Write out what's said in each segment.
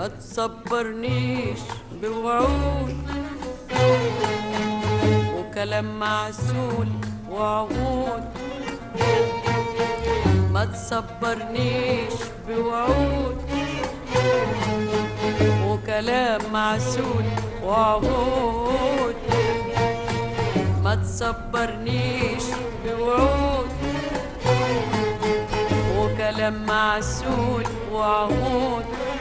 ما تصبرنيش بوعود وكلام معسول وعهود. ما تصبرنيش بوعود وكلام معسول وعهود. ما تصبرنيش بوعود وكلام معسول وعهود.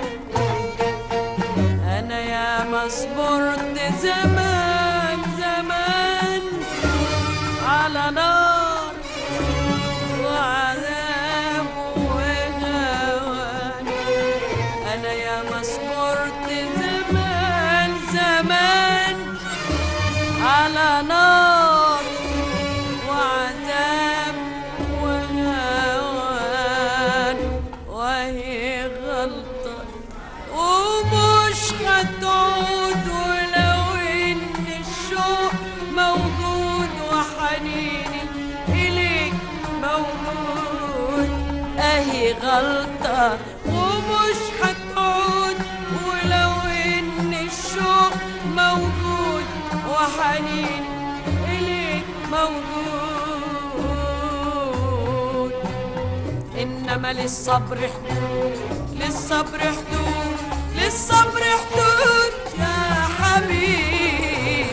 أنا يا ما صبرت زمان زمان على نار وعذاب وهوان. أنا يا ما صبرت زمان زمان على نار وعذاب وهوان. وهي غلطة ومش هتعود ولو إن الشوق موجود وحنيني إليك موجود. أهي غلطة ومش هتعود ولو إن الشوق موجود وحنيني إليك موجود. إنما للصبر حدود، للصبر حدود، للصبر حدود يا حبيبي.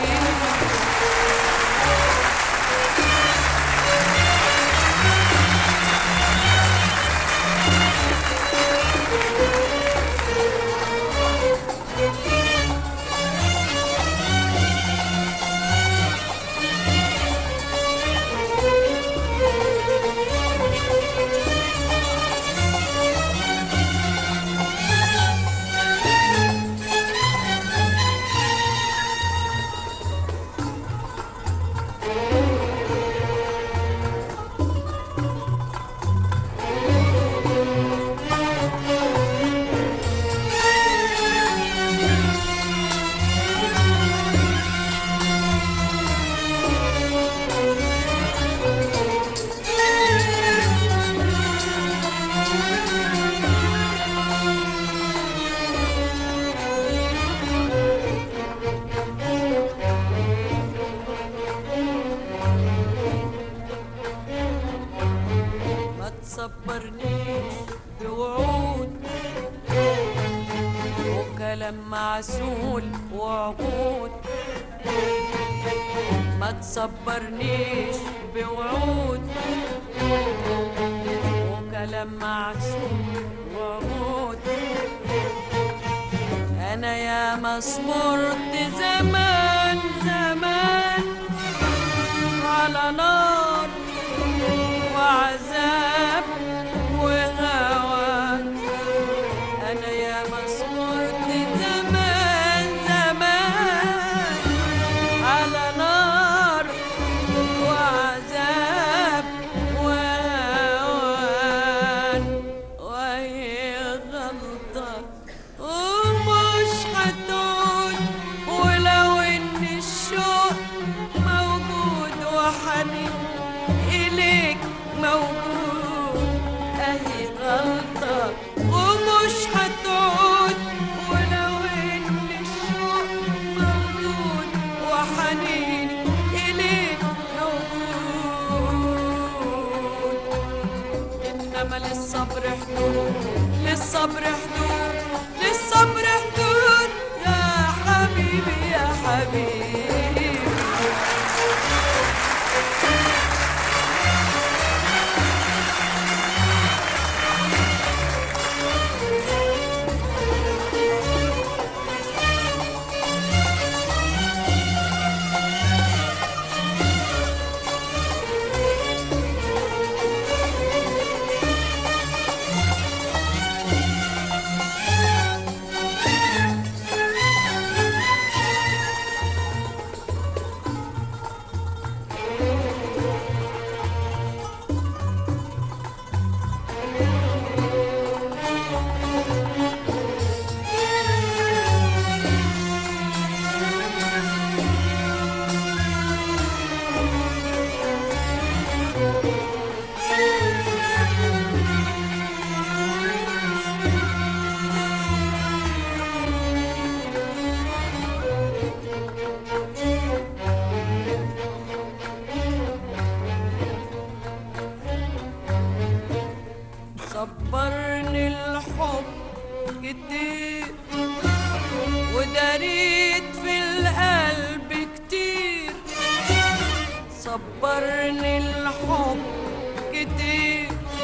تصبرنيش بوعود وكلام معسول وعقود. ما تصبرنيش بوعود وكلام معسول وعقود. أنا يا ما صبرت زمان زمان على نار وعذاب وهوان. أنا يا ما صبرت زمان زمان على نار وعذاب وهوان. وهي غلطة ومش هتعود ولو إن الشوق موجود وحنين إليك موجود. أهي غلطة ومش هتعود ولو إن الشوق موجود وحنين إليك موجود. إنما للصبر حدود، للصبر حدود، للصبر حدود يا حبيبي يا حبيبي. صبرني الحب كتير وداريت في القلب كتير، صبرني الحب كتير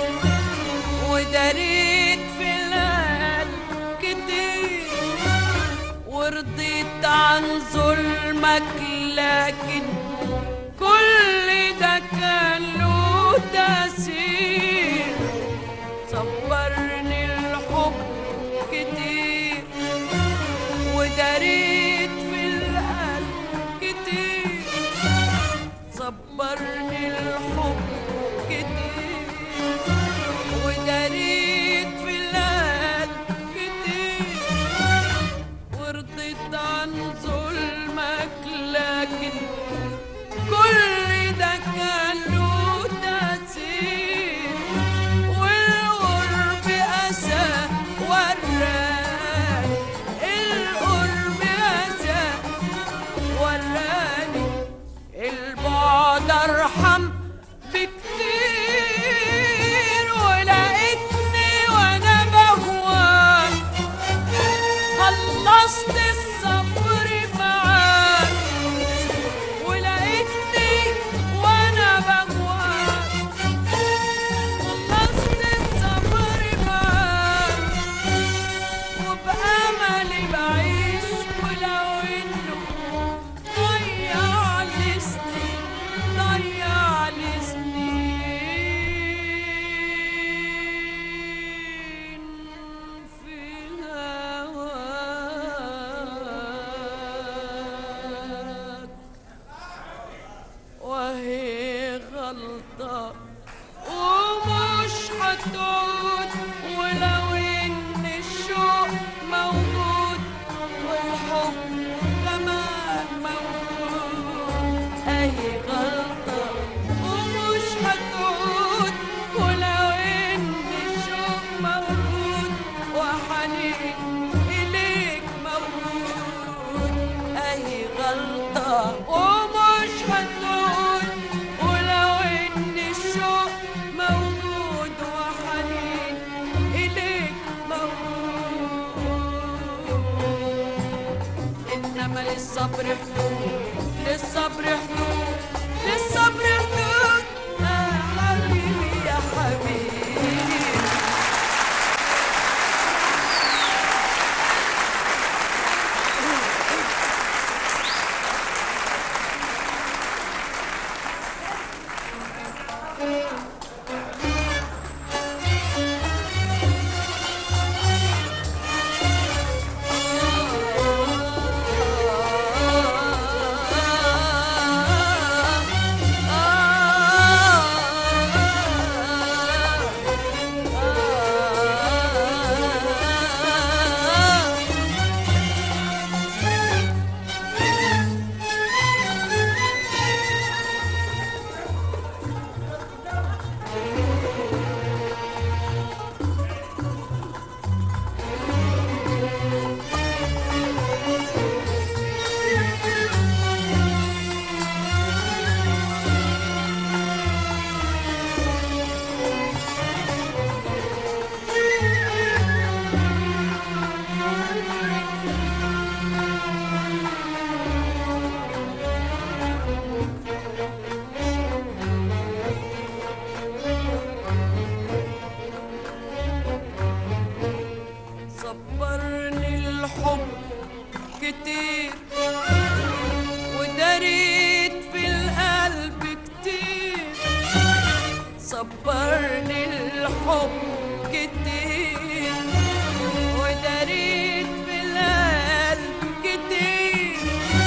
وداريت في القلب كتير، ورضيت عن ظلمك لكن كل ده كان له تأثير. صبرني الحب كتير وداريت في القلب كتير، صبرني الحب كتير وداريت في القلب كتير، ورضيت عن ظلمك لكن كل ده كان له تأثير، والقرب أسى وراني، القرب أسى وراني، البعد أرحم بكتير، ولقيتني وأنا بهواك خلصت الصبر معاك، ولقيتني وأنا بهواك خلصت الصبر معاك، وبأملي بعيش ولو إنه ضيع لي سنين، ضيع لي سنين في هواك، وهي غلطة ومش هتعود، ولو إن الشوق موجود والحب كمان موجود، أهي غلطة ومش هتعود، ولو إن الشوق موجود وحنين إليك موجود، أهي غلطة ومش هتعود، ولو إن الشوق موجود وحنين إليك موجود، إنما للصبر حدود، للصبر حدود، للصبر حدود، يا حبيبي يا حبيبي. صبرني الحب كتير وداريت في القلب كتير، صبرني الحب كتير وداريت في القلب كتير،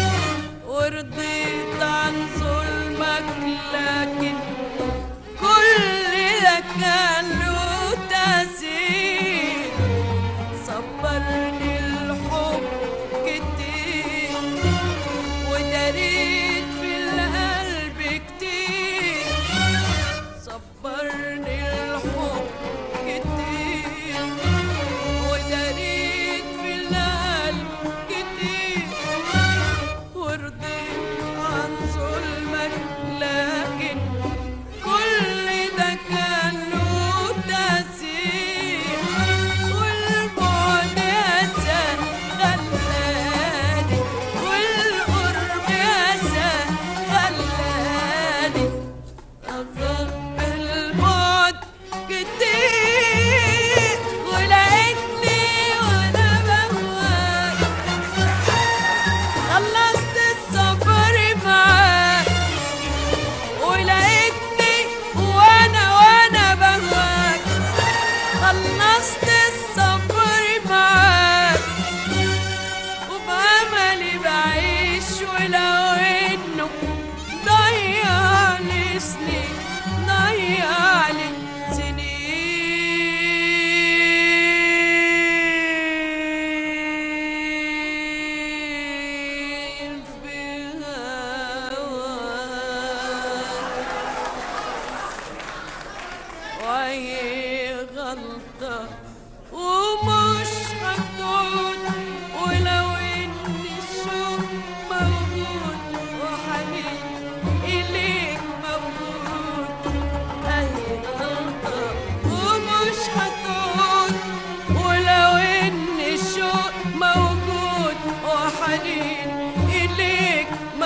ورضيت عن ظلمك لكن كل ده كان له تأثير. صبرني الحب كتير وداريت في القلب كتير، صبرني الحب كتير وداريت في القلب كتير، ورضيت عن ظلمك لكن كل ده كان له أي غلطة ومش هتعود، ولو إن الشوق موجود وحنين إليك موجود. أي غلطة ومش هتعود، ولو إن الشوق موجود وحنين إليك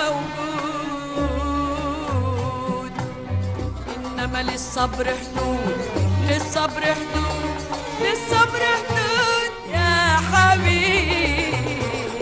موجود. إنما للصبر حدود، للصبر حدود، للصبر حدود يا حبيبي.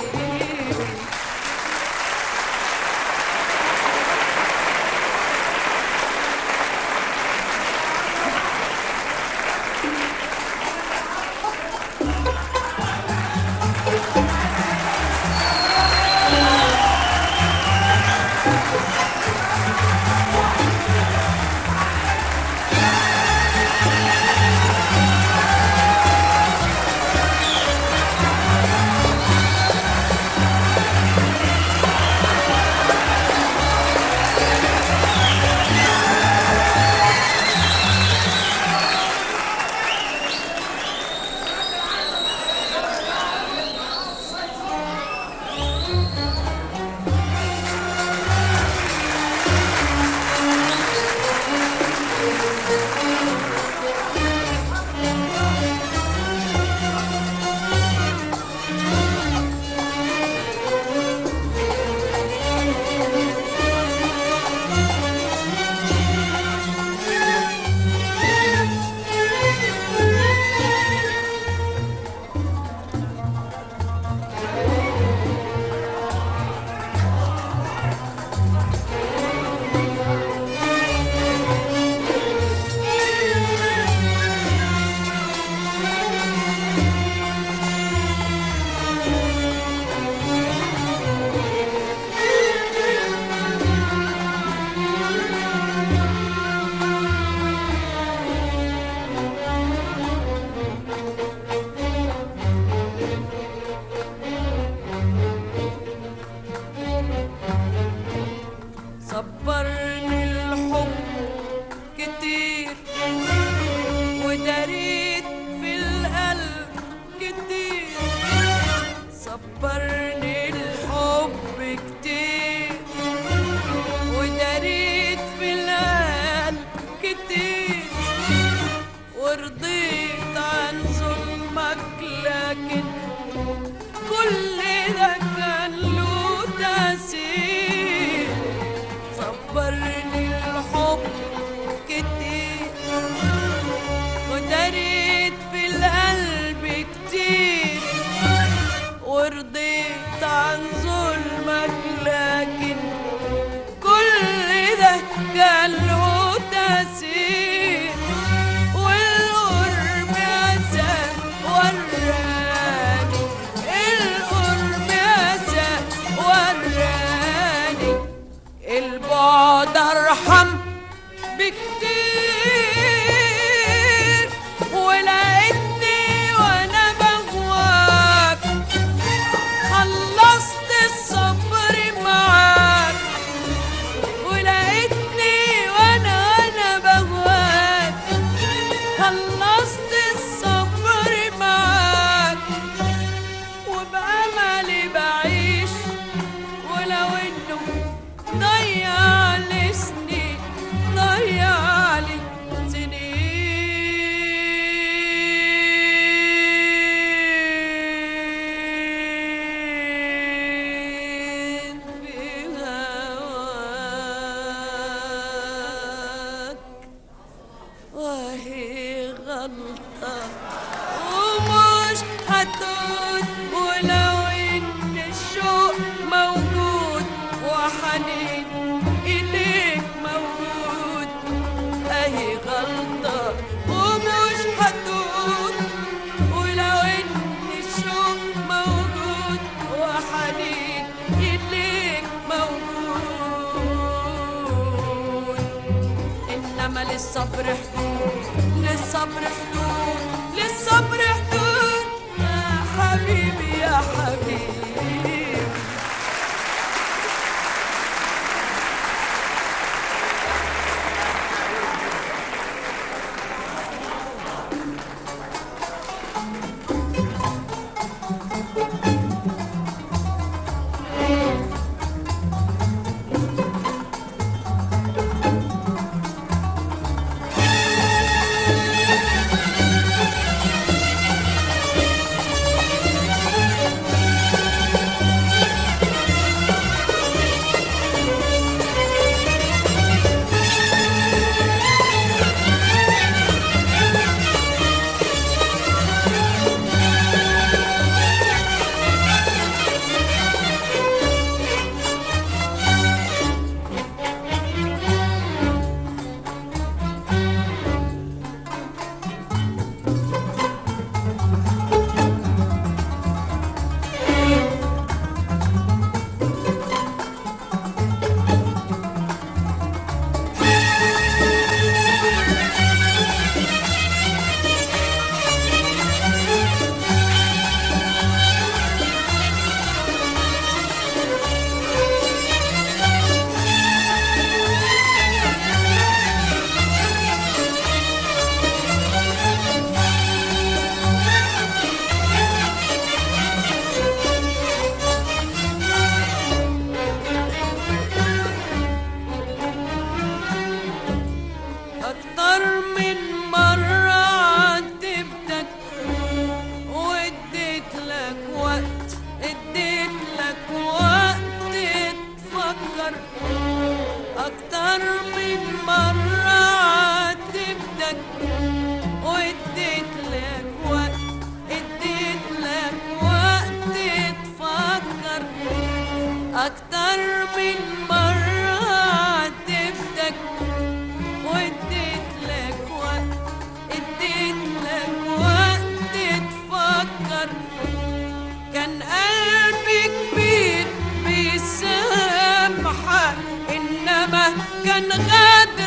صبرني الحب كتير وداريت في القلب كتير. صبرني الحب كتير وداريت في القلب كتير، ورضيت عن ظلمك لكن كل ده كان له تأثير. صبرني الحب كتير وداريت في القلب كتير، ورضيت عن ظلمك لكن كل ده كان له تأثير. والقرب أسى وراني، القرب أسى وراني، البعد أرحم بكتير. ولقيتني وأنا بهواك خلصت الصبر معاك. ولقيتني وأنا بهواك خلصت الصبر معاك. وبأملي بعيش ولو إنه ضيع لي سنين، ضيع لي سنين في هواك. وهي غلطة ومش هتعود، ولو إن الشوق موجود وحنين إليك موجود. أي غلطة ومش هتعود، ولو إن الشوق موجود وحنين إليك موجود. إنما للصبر حدود، للصبر حدود، للصبر حدود يا حبيبي يا حبيبي.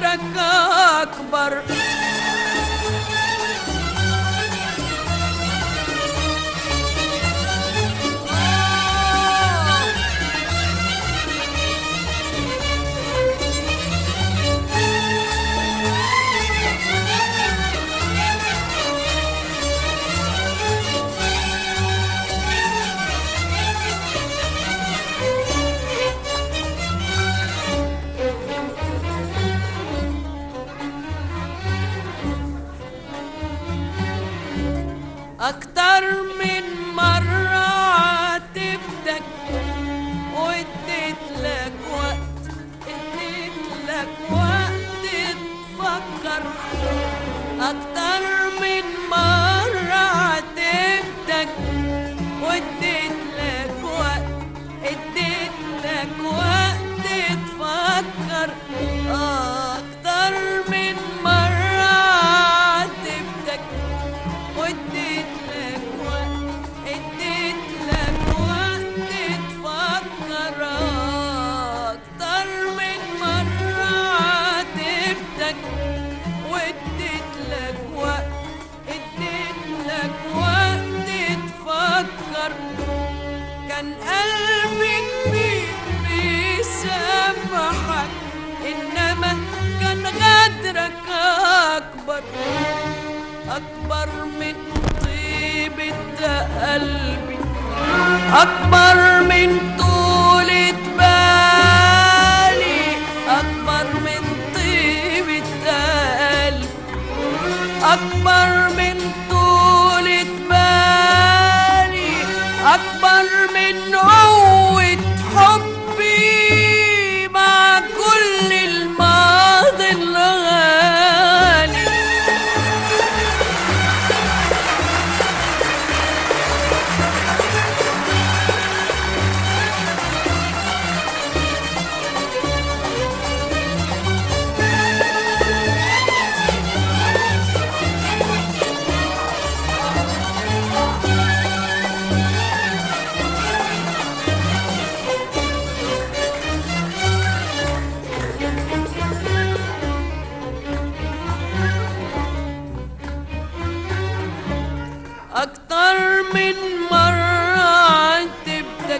غدرك أكبر. أكتر من مرة عاتبتك واديت لك وقت، اديت لك وقت تفكر. أكتر من مرة عاتبتك واديت لك وقت، اديت لك وقت تفكر. أكتر من مرة عاتبتك واديت لك وقت، اديت لك وقت تفكر. أكتر من مرة عاتبتك واديت لك وقت، اديت لك وقت تفكر. كان قلبي كبير بيسامحك، إنما كان غدرك أكبر، أكبر من طيبة قلبي، أكبر من طولة بالي، أكبر من طيبة قلبي، أكبر من طولة بالي، أكبر من قوة حبي مع كل الماضي الغالي. أكتر من مرة عاتبتك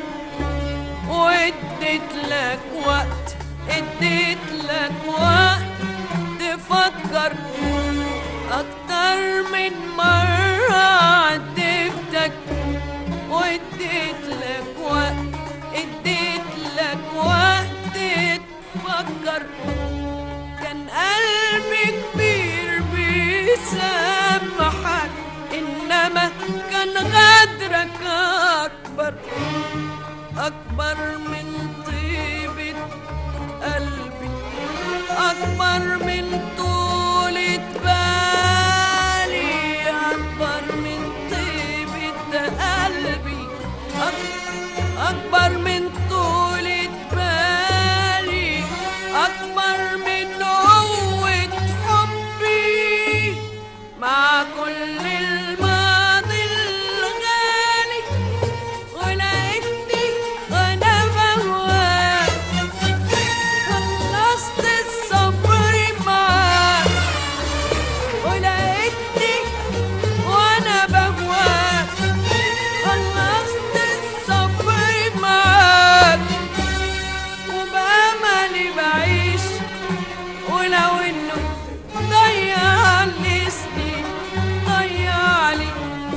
واديت لك وقت، اديت لك وقت تفكر. أكتر من مرة عاتبتك واديت لك وقت، اديت لك وقت تفكر. كان قلبي كبير بيسامحك، إنما كان غدرك أكبر، أكبر من طيبة قلبي، أكبر من طولة بالي، أكبر من طيبة قلبي، أكبر من طولة بالي، أكبر من قوة حبي مع كل الماضي الغالي. ولقيتني وانا بهواك، خلصت الصبر معاك. ولقيتني وانا بهواك، خلصت الصبر معاك. وبأملي بعيش ولو انه ضيع لي سنين، ضيع لي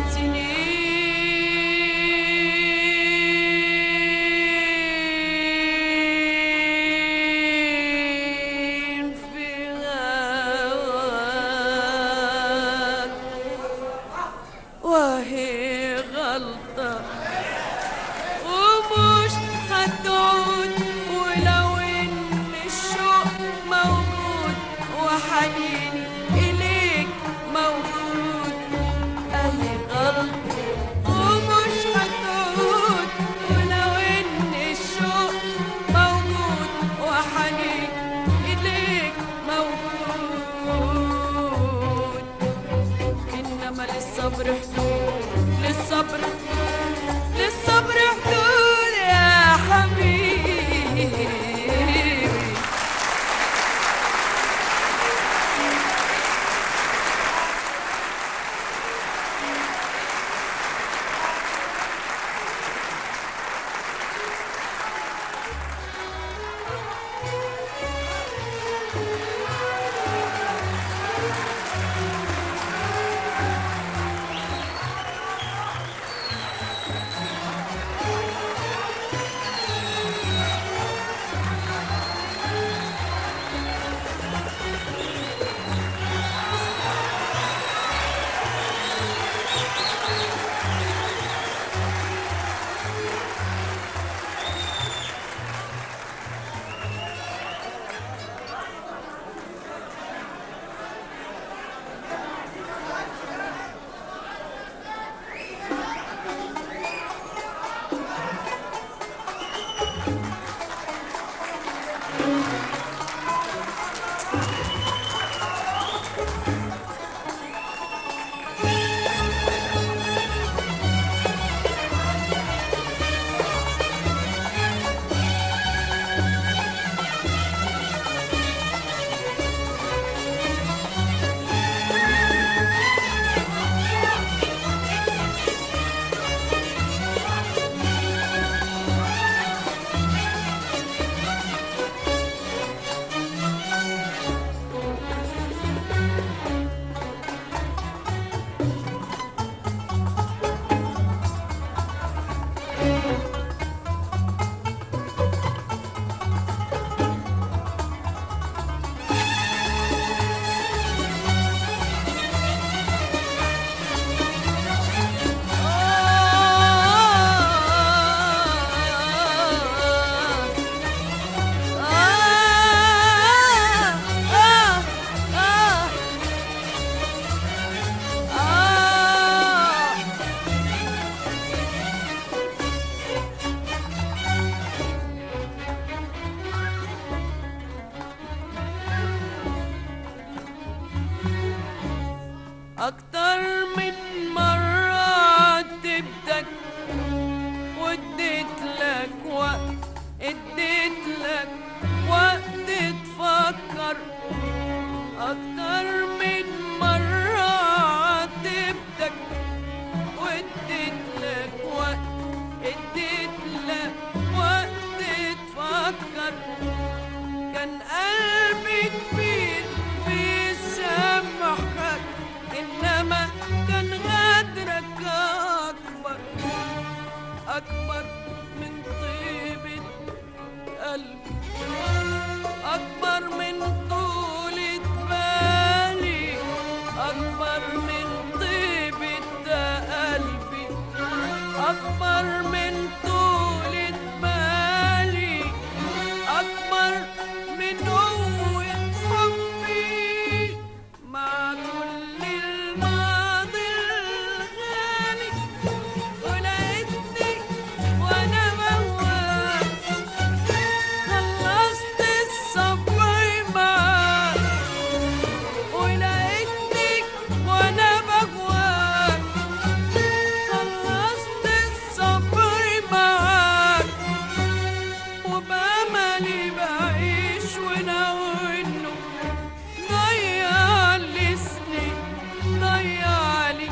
سنين في هواك. وهي غلطة ومش هتعود، ولو ان الشوق موجود وحنيني إليك موجود. أهي غلطة ومش هتعود، ولو إن الشوق موجود وحنيني إليك موجود. إنما للصبر حدود، للصبر، للصبر حدود يا حبيبي. كان غدرك أكبر أكبر من طيبة قلبي، أكبر من طولة بالي، أكبر من طيبة قلبي، أكبر من طولة بالي، أكبر من قوة حبي مع كل الماضي الغالي. ولقيتني وأنا بواك خلصت الصبر معاك، ولقيتني وأنا بواك خلصت الصبر معاك، وبأملي بعيش وناوي إنه ضيع لي سنين، ضيع لي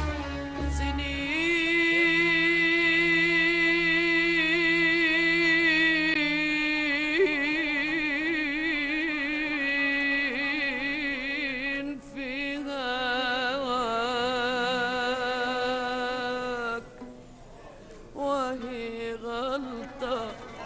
سنين في هواك، وهي غلطة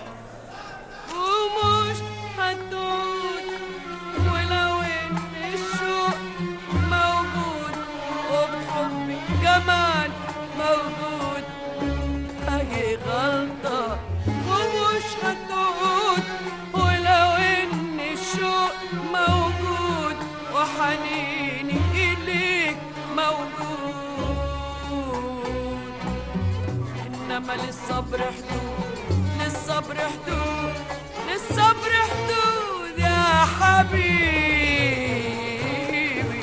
ومش هتعود، ولو إن الشوق موجود وبحبي كمان موجود، هي غلطة ومش هتعود، ولو إن الشوق موجود وحنيني إليك موجود. إنما للصبر حدود، للصبر حدود، للصبر حدود يا حبيبي.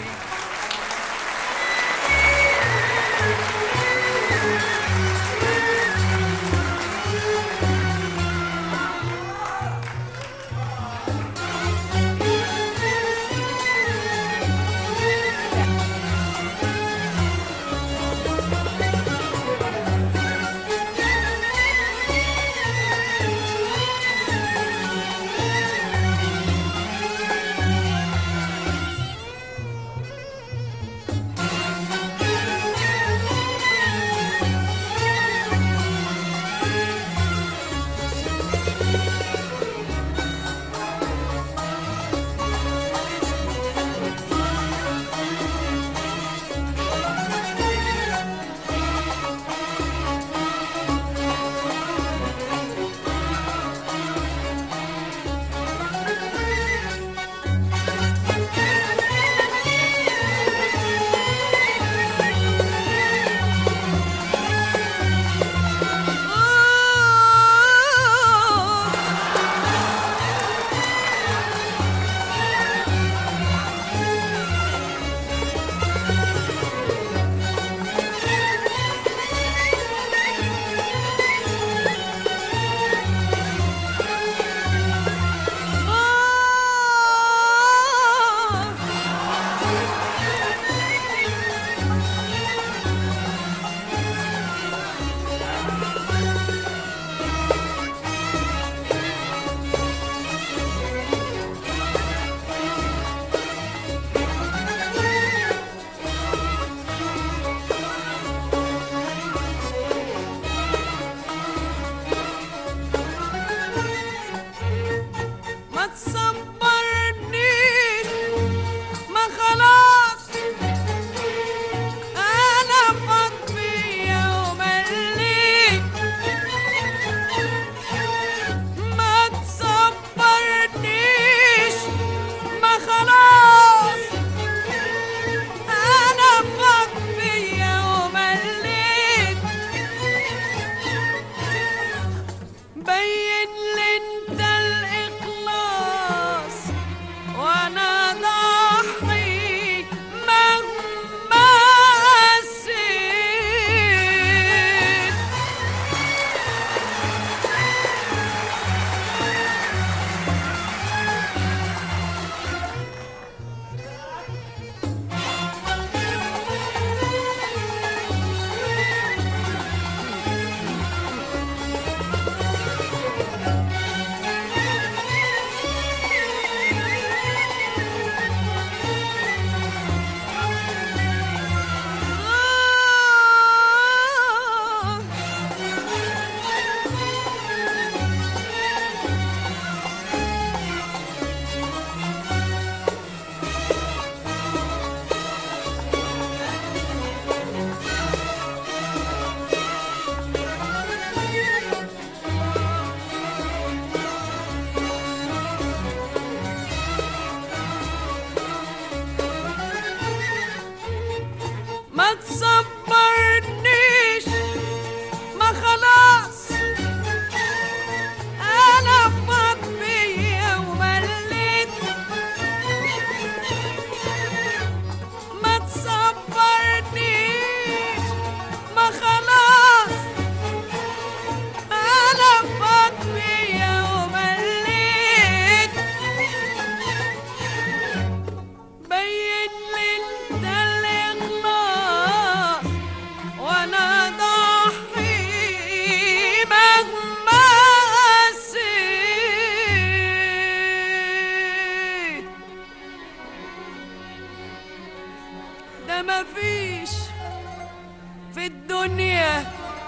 في الدنيا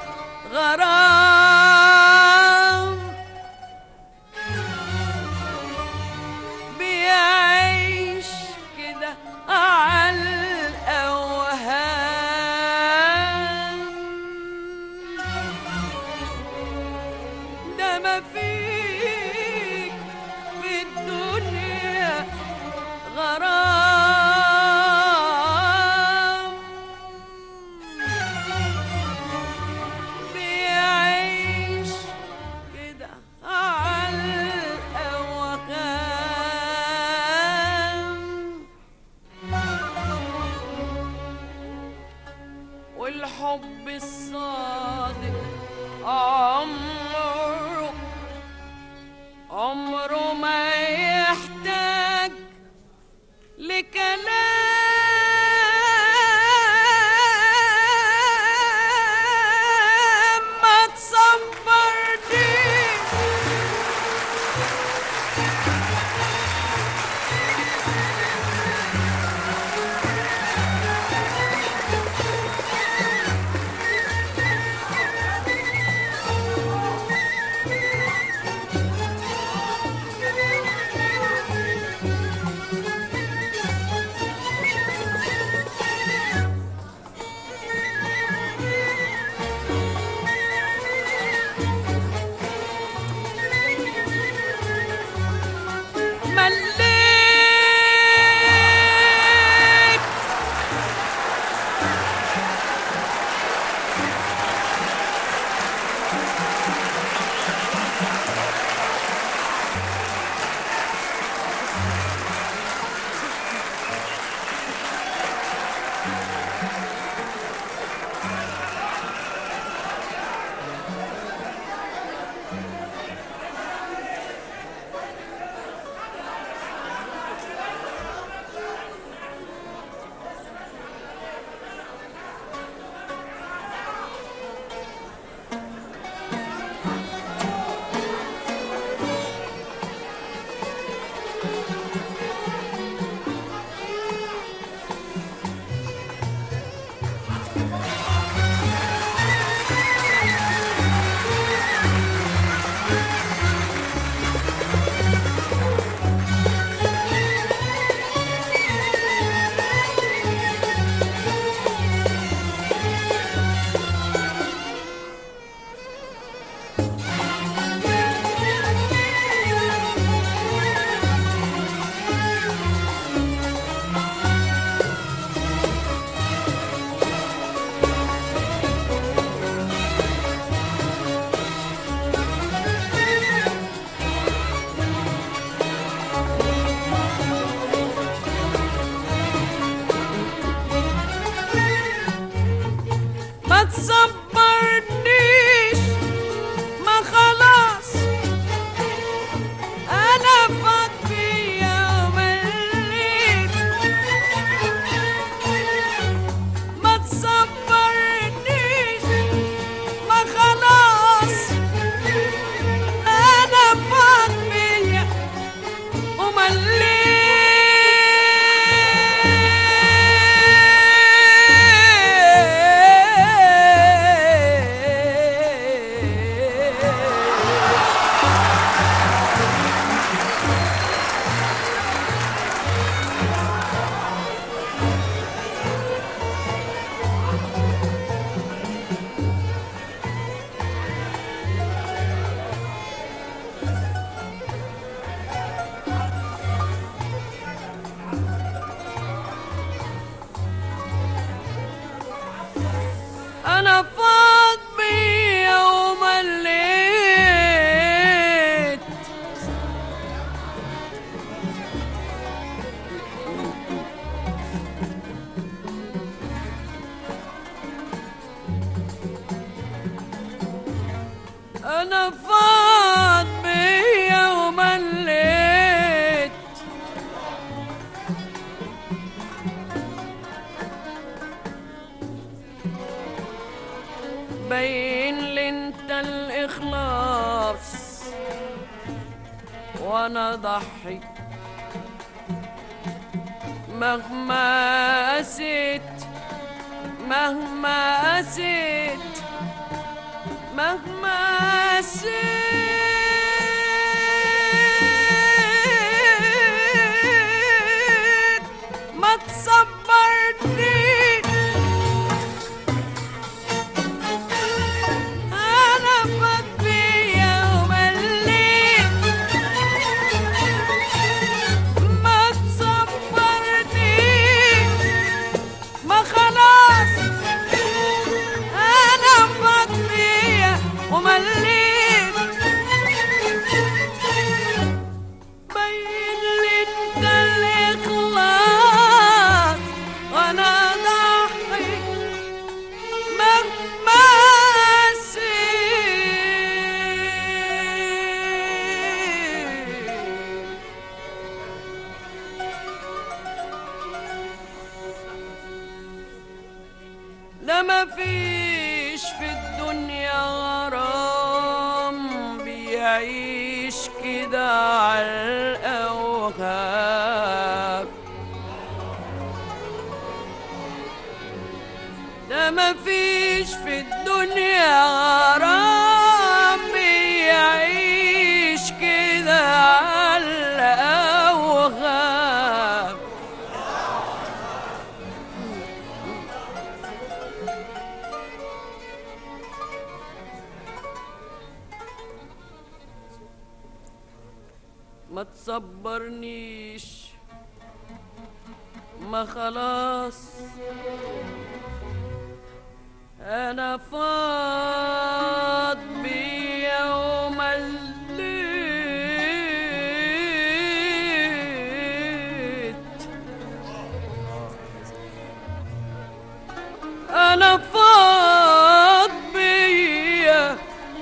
غرام بيعيش كده عالأوهام ده ما فيك في الدنيا غرام بيعيش كده عالأوهام والحب الصادق عمره ما يحتاج لكلام ما تصبرنيش مليت ما تصبرنيش ما خلاص انا فاض بيا ومليت ما تصبرنيش ما خلاص انا فاض بيا أنا فاض بيا ومليت أنا فاض بيا ومليت بين لي انت الإخلاص وانا ضحي مهما قسيت مهما قسيت مهما قسيت ما تصبرنيش. أنا فات بيا ومليت ما تصبرنيش. ما خلاص أنا فات بيا ومليت. بين لي انت الإخلاص وأنا ضحي مهما لا مفيش في الدنيا غرام بيعيش كده عالأوهام. لا مفيش في الدنيا غرام بيعيش كده عالأوهام. ما تصبرنيش ما خلاص أنا فاض بيا ومليت. أنا فاض بيا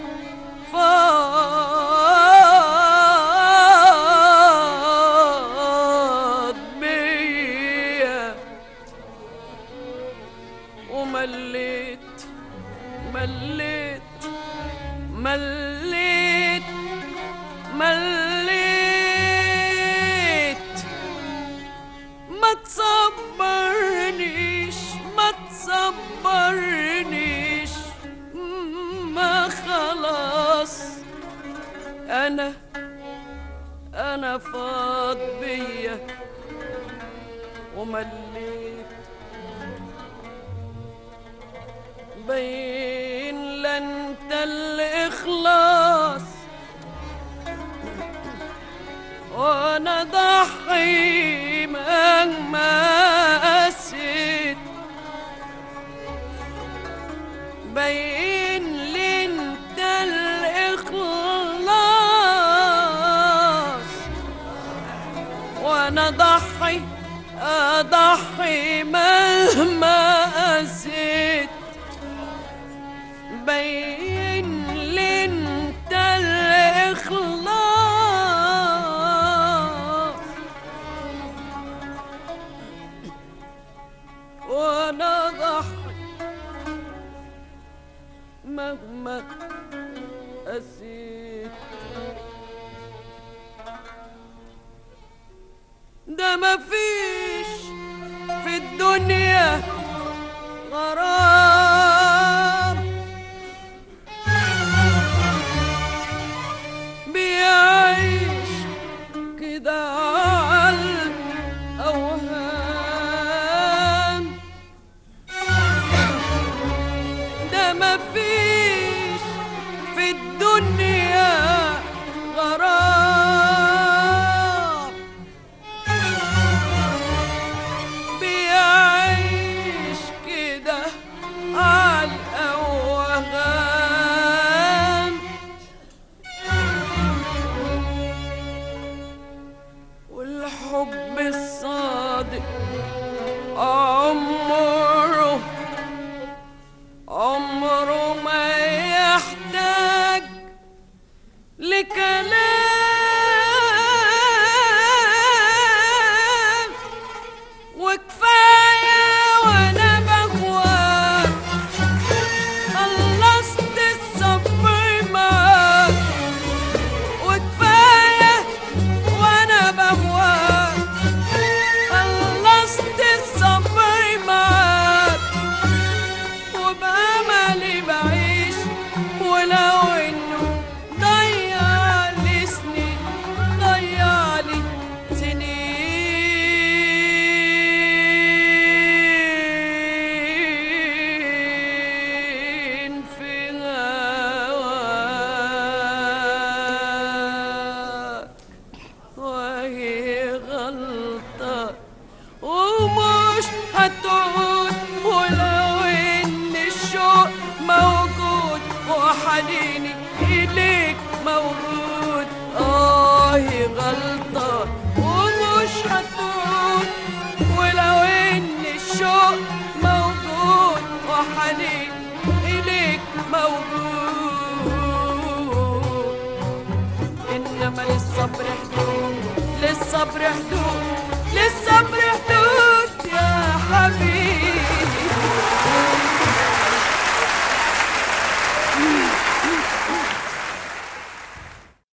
فاض بيا ومليت مليت مليت مليت. ما تصبرنيش ما تصبرنيش ما خلاص أنا فاض بيا ومليت. بين لا انت الإخلاص وانا ضحي مهما قسيت. بين لي انت الإخلاص وانا اضحي مهما قسيت. بين لي انت الإخلاص وانا ضحي مهما قسيت. ده مفيش في الدنيا غرام بيعيش كده عالأوهام. ده مفيش في الدنيا غرام بيعيش كده عالأوهام. والحب الصادق عمره ما يحتاج هتعود، ولو ان الشوق موجود وحنيني اليك موجود، غلطان ومش هتعود، ولو ان الشوق موجود وحنين اليك موجود، انما للصبر حدود، للصبر حدود، للصبر حدود يا حبيبي.